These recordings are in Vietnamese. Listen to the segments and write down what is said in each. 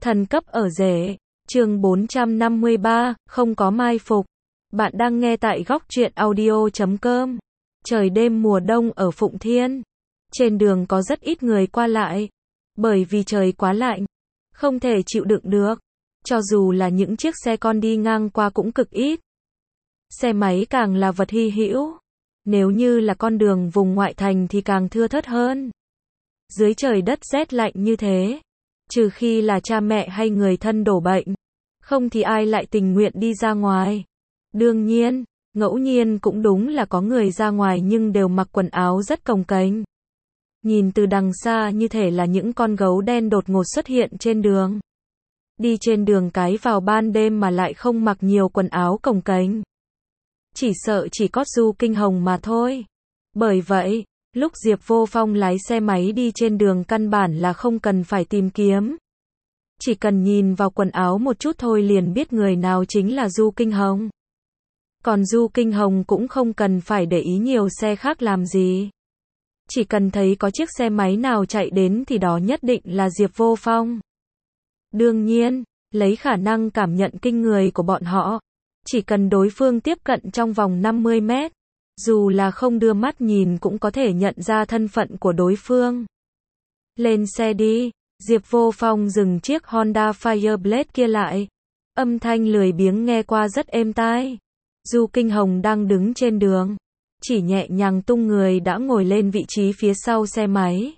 Thần cấp ở rể. Chương 453, không có mai phục. Bạn đang nghe tại góc truyện audio.com. Trời đêm mùa đông ở Phụng Thiên. Trên đường có rất ít người qua lại. Bởi vì trời quá lạnh. Không thể chịu đựng được. Cho dù là những chiếc xe con đi ngang qua cũng cực ít. Xe máy càng là vật hy hữu. Nếu như là con đường vùng ngoại thành thì càng thưa thớt hơn. Dưới trời đất rét lạnh như thế, trừ khi là cha mẹ hay người thân đổ bệnh, không thì ai lại tình nguyện đi ra ngoài. Đương nhiên, ngẫu nhiên cũng đúng là có người ra ngoài nhưng đều mặc quần áo rất cồng kềnh. Nhìn từ đằng xa như thể là những con gấu đen đột ngột xuất hiện trên đường. Đi trên đường cái vào ban đêm mà lại không mặc nhiều quần áo cồng kềnh. Chỉ sợ chỉ có Du Kinh Hồng mà thôi. Bởi vậy, lúc Diệp Vô Phong lái xe máy đi trên đường căn bản là không cần phải tìm kiếm. Chỉ cần nhìn vào quần áo một chút thôi liền biết người nào chính là Du Kinh Hồng. Còn Du Kinh Hồng cũng không cần phải để ý nhiều xe khác làm gì. Chỉ cần thấy có chiếc xe máy nào chạy đến thì đó nhất định là Diệp Vô Phong. Đương nhiên, lấy khả năng cảm nhận kinh người của bọn họ, chỉ cần đối phương tiếp cận trong vòng 50 mét, dù là không đưa mắt nhìn cũng có thể nhận ra thân phận của đối phương. Lên xe đi, Diệp Vô Phong dừng chiếc Honda Fireblade kia lại. Âm thanh lười biếng nghe qua rất êm tai. Du Kinh Hồng đang đứng trên đường, chỉ nhẹ nhàng tung người đã ngồi lên vị trí phía sau xe máy.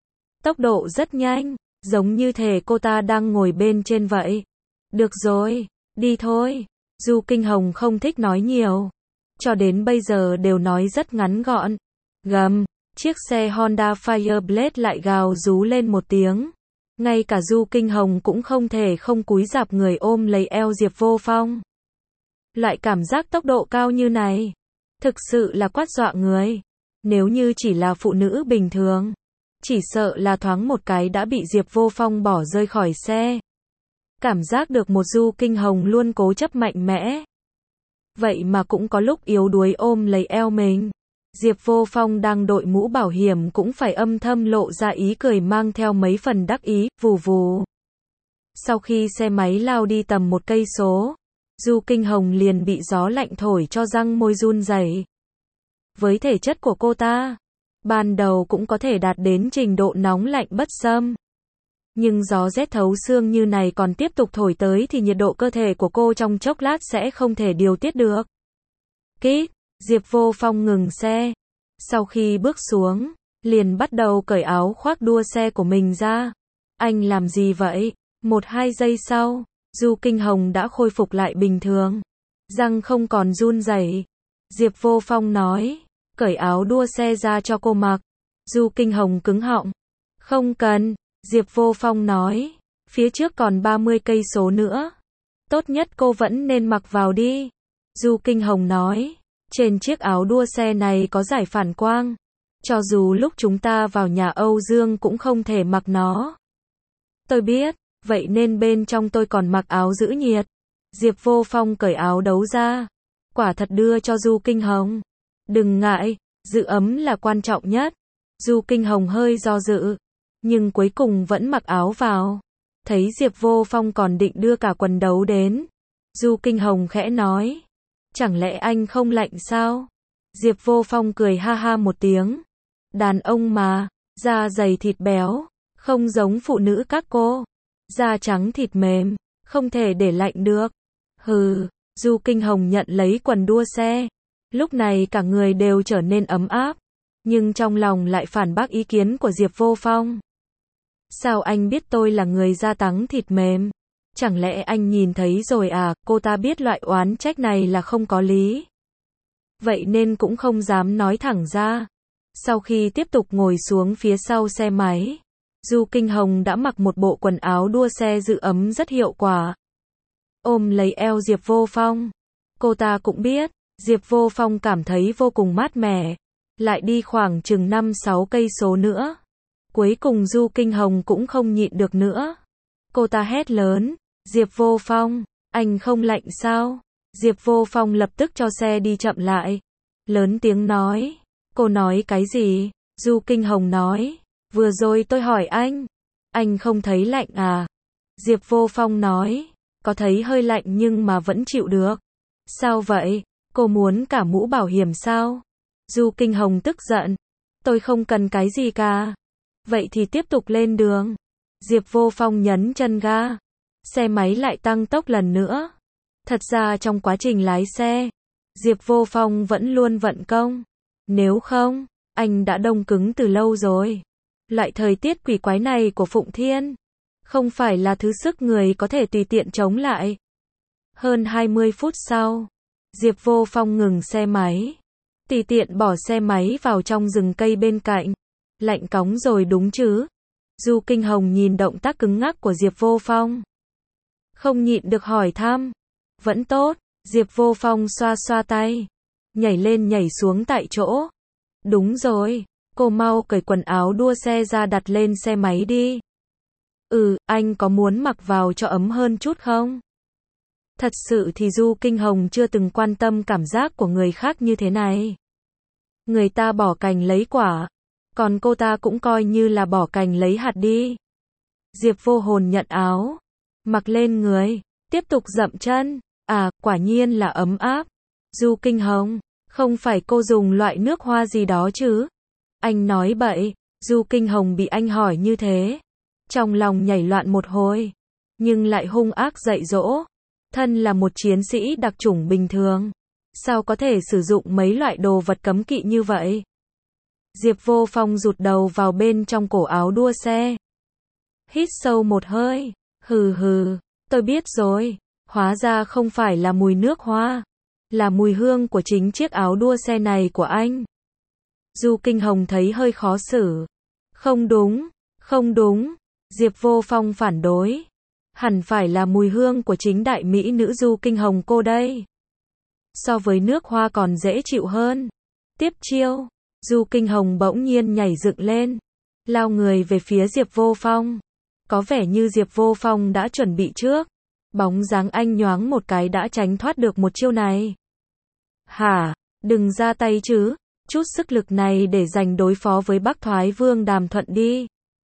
Tốc độ rất nhanh, giống như thể cô ta đang ngồi bên trên vậy. Được rồi, đi thôi. Du Kinh Hồng không thích nói nhiều. Cho đến bây giờ đều nói rất ngắn gọn. Gầm, chiếc xe Honda Fireblade lại gào rú lên một tiếng. Ngay cả Du Kinh Hồng cũng không thể không cúi rạp người ôm lấy eo Diệp Vô Phong. Loại cảm giác tốc độ cao như này, thực sự là quát dọa người. Nếu như chỉ là phụ nữ bình thường, chỉ sợ là thoáng một cái đã bị Diệp Vô Phong bỏ rơi khỏi xe. Cảm giác được một Du Kinh Hồng luôn cố chấp mạnh mẽ. Vậy mà cũng có lúc yếu đuối ôm lấy eo mình. Diệp Vô Phong đang đội mũ bảo hiểm cũng phải âm thầm lộ ra ý cười mang theo mấy phần đắc ý, vù vù. Sau khi xe máy lao đi tầm 1 cây số, Du Kinh Hồng liền bị gió lạnh thổi cho răng môi run rẩy. Với thể chất của cô ta, ban đầu cũng có thể đạt đến trình độ nóng lạnh bất xâm. Nhưng gió rét thấu xương như này còn tiếp tục thổi tới thì nhiệt độ cơ thể của cô trong chốc lát sẽ không thể điều tiết được. Kít, Diệp Vô Phong ngừng xe. Sau khi bước xuống, liền bắt đầu cởi áo khoác đua xe của mình ra. Anh làm gì vậy? 1-2 giây sau, Du Kinh Hồng đã khôi phục lại bình thường. Răng không còn run rẩy. Diệp Vô Phong nói, cởi áo đua xe ra cho cô mặc. Du Kinh Hồng cứng họng. Không cần. Diệp Vô Phong nói, phía trước còn 30 cây số nữa. Tốt nhất cô vẫn nên mặc vào đi. Du Kinh Hồng nói, trên chiếc áo đua xe này có giải phản quang. Cho dù lúc chúng ta vào nhà Âu Dương cũng không thể mặc nó. Tôi biết, vậy nên bên trong tôi còn mặc áo giữ nhiệt. Diệp Vô Phong cởi áo đấu ra. Quả thật đưa cho Du Kinh Hồng. Đừng ngại, giữ ấm là quan trọng nhất. Du Kinh Hồng hơi do dự, nhưng cuối cùng vẫn mặc áo vào. Thấy Diệp Vô Phong còn định đưa cả quần đấu đến, Du Kinh Hồng khẽ nói, chẳng lẽ anh không lạnh sao? Diệp Vô Phong cười ha ha một tiếng. Đàn ông mà, da dày thịt béo, không giống phụ nữ các cô. Da trắng thịt mềm, không thể để lạnh được. Hừ, Du Kinh Hồng nhận lấy quần đua xe. Lúc này cả người đều trở nên ấm áp, nhưng trong lòng lại phản bác ý kiến của Diệp Vô Phong. Sao anh biết tôi là người da trắng thịt mềm? Chẳng lẽ anh nhìn thấy rồi à? Cô ta biết loại oán trách này là không có lý. Vậy nên cũng không dám nói thẳng ra. Sau khi tiếp tục ngồi xuống phía sau xe máy, Du Kinh Hồng đã mặc một bộ quần áo đua xe giữ ấm rất hiệu quả. Ôm lấy eo Diệp Vô Phong. Cô ta cũng biết, Diệp Vô Phong cảm thấy vô cùng mát mẻ. Lại đi khoảng chừng 5-6 cây số nữa. Cuối cùng Du Kinh Hồng cũng không nhịn được nữa. Cô ta hét lớn, Diệp Vô Phong, anh không lạnh sao? Diệp Vô Phong lập tức cho xe đi chậm lại. Lớn tiếng nói, cô nói cái gì? Du Kinh Hồng nói, vừa rồi tôi hỏi anh không thấy lạnh à? Diệp Vô Phong nói, có thấy hơi lạnh nhưng mà vẫn chịu được. Sao vậy? Cô muốn cả mũ bảo hiểm sao? Du Kinh Hồng tức giận. Tôi không cần cái gì cả. Vậy thì tiếp tục lên đường. Diệp Vô Phong nhấn chân ga. Xe máy lại tăng tốc lần nữa. Thật ra trong quá trình lái xe, Diệp Vô Phong vẫn luôn vận công. Nếu không, anh đã đông cứng từ lâu rồi. Loại thời tiết quỷ quái này của Phụng Thiên, không phải là thứ sức người có thể tùy tiện chống lại. Hơn 20 phút sau, Diệp Vô Phong ngừng xe máy. Tùy tiện bỏ xe máy vào trong rừng cây bên cạnh. Lạnh cóng rồi đúng chứ? Du Kinh Hồng nhìn động tác cứng ngắc của Diệp Vô Phong, không nhịn được hỏi thăm. Vẫn tốt. Diệp Vô Phong xoa xoa tay, nhảy lên nhảy xuống tại chỗ. Đúng rồi, cô mau cởi quần áo đua xe ra đặt lên xe máy đi. Anh có muốn mặc vào cho ấm hơn chút không? Thật sự thì Du Kinh Hồng chưa từng quan tâm cảm giác của người khác như thế này. Người ta bỏ cành lấy quả, còn cô ta cũng coi như là bỏ cành lấy hạt đi. Diệp Vô Hồn nhận áo, mặc lên người, tiếp tục dậm chân. Quả nhiên là ấm áp. Du Kinh Hồng, không phải cô dùng loại nước hoa gì đó chứ? Anh nói bậy. Du Kinh Hồng bị anh hỏi như thế, trong lòng nhảy loạn một hồi, nhưng lại hung ác dạy dỗ. Thân là một chiến sĩ đặc chủng bình thường, sao có thể sử dụng mấy loại đồ vật cấm kỵ như vậy? Diệp Vô Phong rụt đầu vào bên trong cổ áo đua xe. Hít sâu một hơi. Hừ, tôi biết rồi. Hóa ra không phải là mùi nước hoa, là mùi hương của chính chiếc áo đua xe này của anh. Du Kinh Hồng thấy hơi khó xử. Không đúng. Diệp Vô Phong phản đối. Hẳn phải là mùi hương của chính đại mỹ nữ Du Kinh Hồng cô đây. So với nước hoa còn dễ chịu hơn. Tiếp chiêu. Du Kinh Hồng bỗng nhiên nhảy dựng lên, lao người về phía Diệp Vô Phong. Có vẻ như Diệp Vô Phong đã chuẩn bị trước. Bóng dáng anh nhoáng một cái đã tránh thoát được một chiêu này. Hả? Đừng ra tay chứ. Chút sức lực này để dành đối phó với Bắc Thoái Vương Đàm Thuận đi.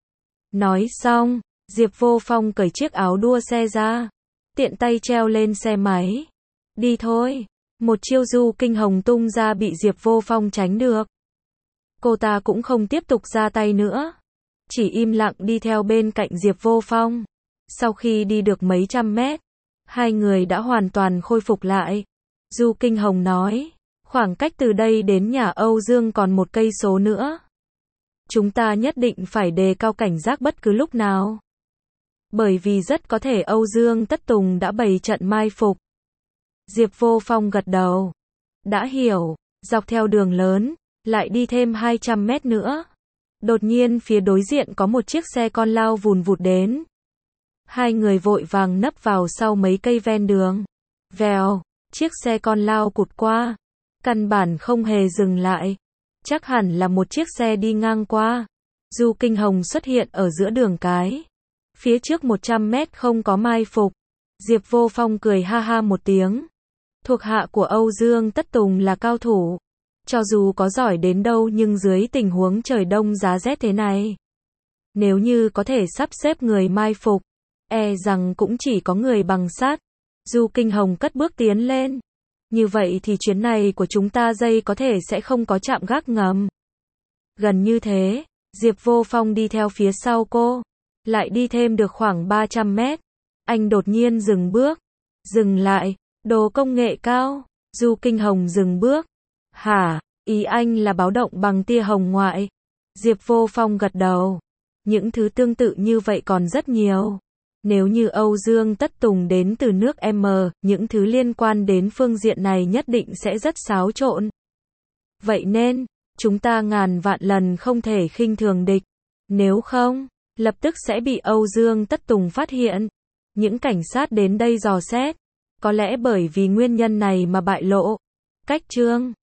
Nói xong, Diệp Vô Phong cởi chiếc áo đua xe ra, tiện tay treo lên xe máy. Đi thôi. Một chiêu Du Kinh Hồng tung ra bị Diệp Vô Phong tránh được. Cô ta cũng không tiếp tục ra tay nữa, chỉ im lặng đi theo bên cạnh Diệp Vô Phong. Sau khi đi được mấy trăm mét, hai người đã hoàn toàn khôi phục lại. Du Kinh Hồng nói, khoảng cách từ đây đến nhà Âu Dương còn 1 cây số nữa. Chúng ta nhất định phải đề cao cảnh giác bất cứ lúc nào. Bởi vì rất có thể Âu Dương Tất Tùng đã bày trận mai phục. Diệp Vô Phong gật đầu. Đã hiểu. Dọc theo đường lớn, lại đi thêm 200 mét nữa. Đột nhiên phía đối diện có một chiếc xe con lao vùn vụt đến. Hai người vội vàng nấp vào sau mấy cây ven đường. Vèo, chiếc xe con lao cụt qua. Căn bản không hề dừng lại. Chắc hẳn là một chiếc xe đi ngang qua. Du Kinh Hồng xuất hiện ở giữa đường cái. Phía trước 100 mét không có mai phục. Diệp Vô Phong cười ha ha một tiếng. Thuộc hạ của Âu Dương Tất Tùng là cao thủ. Cho dù có giỏi đến đâu nhưng dưới tình huống trời đông giá rét thế này, nếu như có thể sắp xếp người mai phục, e rằng cũng chỉ có người bằng sắt. Du Kinh Hồng cất bước tiến lên. Như vậy thì chuyến này của chúng ta dây có thể sẽ không có trạm gác ngầm. Gần như thế, Diệp Vô Phong đi theo phía sau cô. Lại đi thêm được khoảng 300 mét. Anh đột nhiên dừng bước. Dừng lại. Đồ công nghệ cao. Du Kinh Hồng dừng bước. Hả? Ý anh là báo động bằng tia hồng ngoại. Diệp Vô Phong gật đầu. Những thứ tương tự như vậy còn rất nhiều. Nếu như Âu Dương Tất Tùng đến từ nước M, những thứ liên quan đến phương diện này nhất định sẽ rất xáo trộn. Vậy nên, chúng ta ngàn vạn lần không thể khinh thường địch. Nếu không, lập tức sẽ bị Âu Dương Tất Tùng phát hiện. Những cảnh sát đến đây dò xét. Có lẽ bởi vì nguyên nhân này mà bại lộ. Cách chương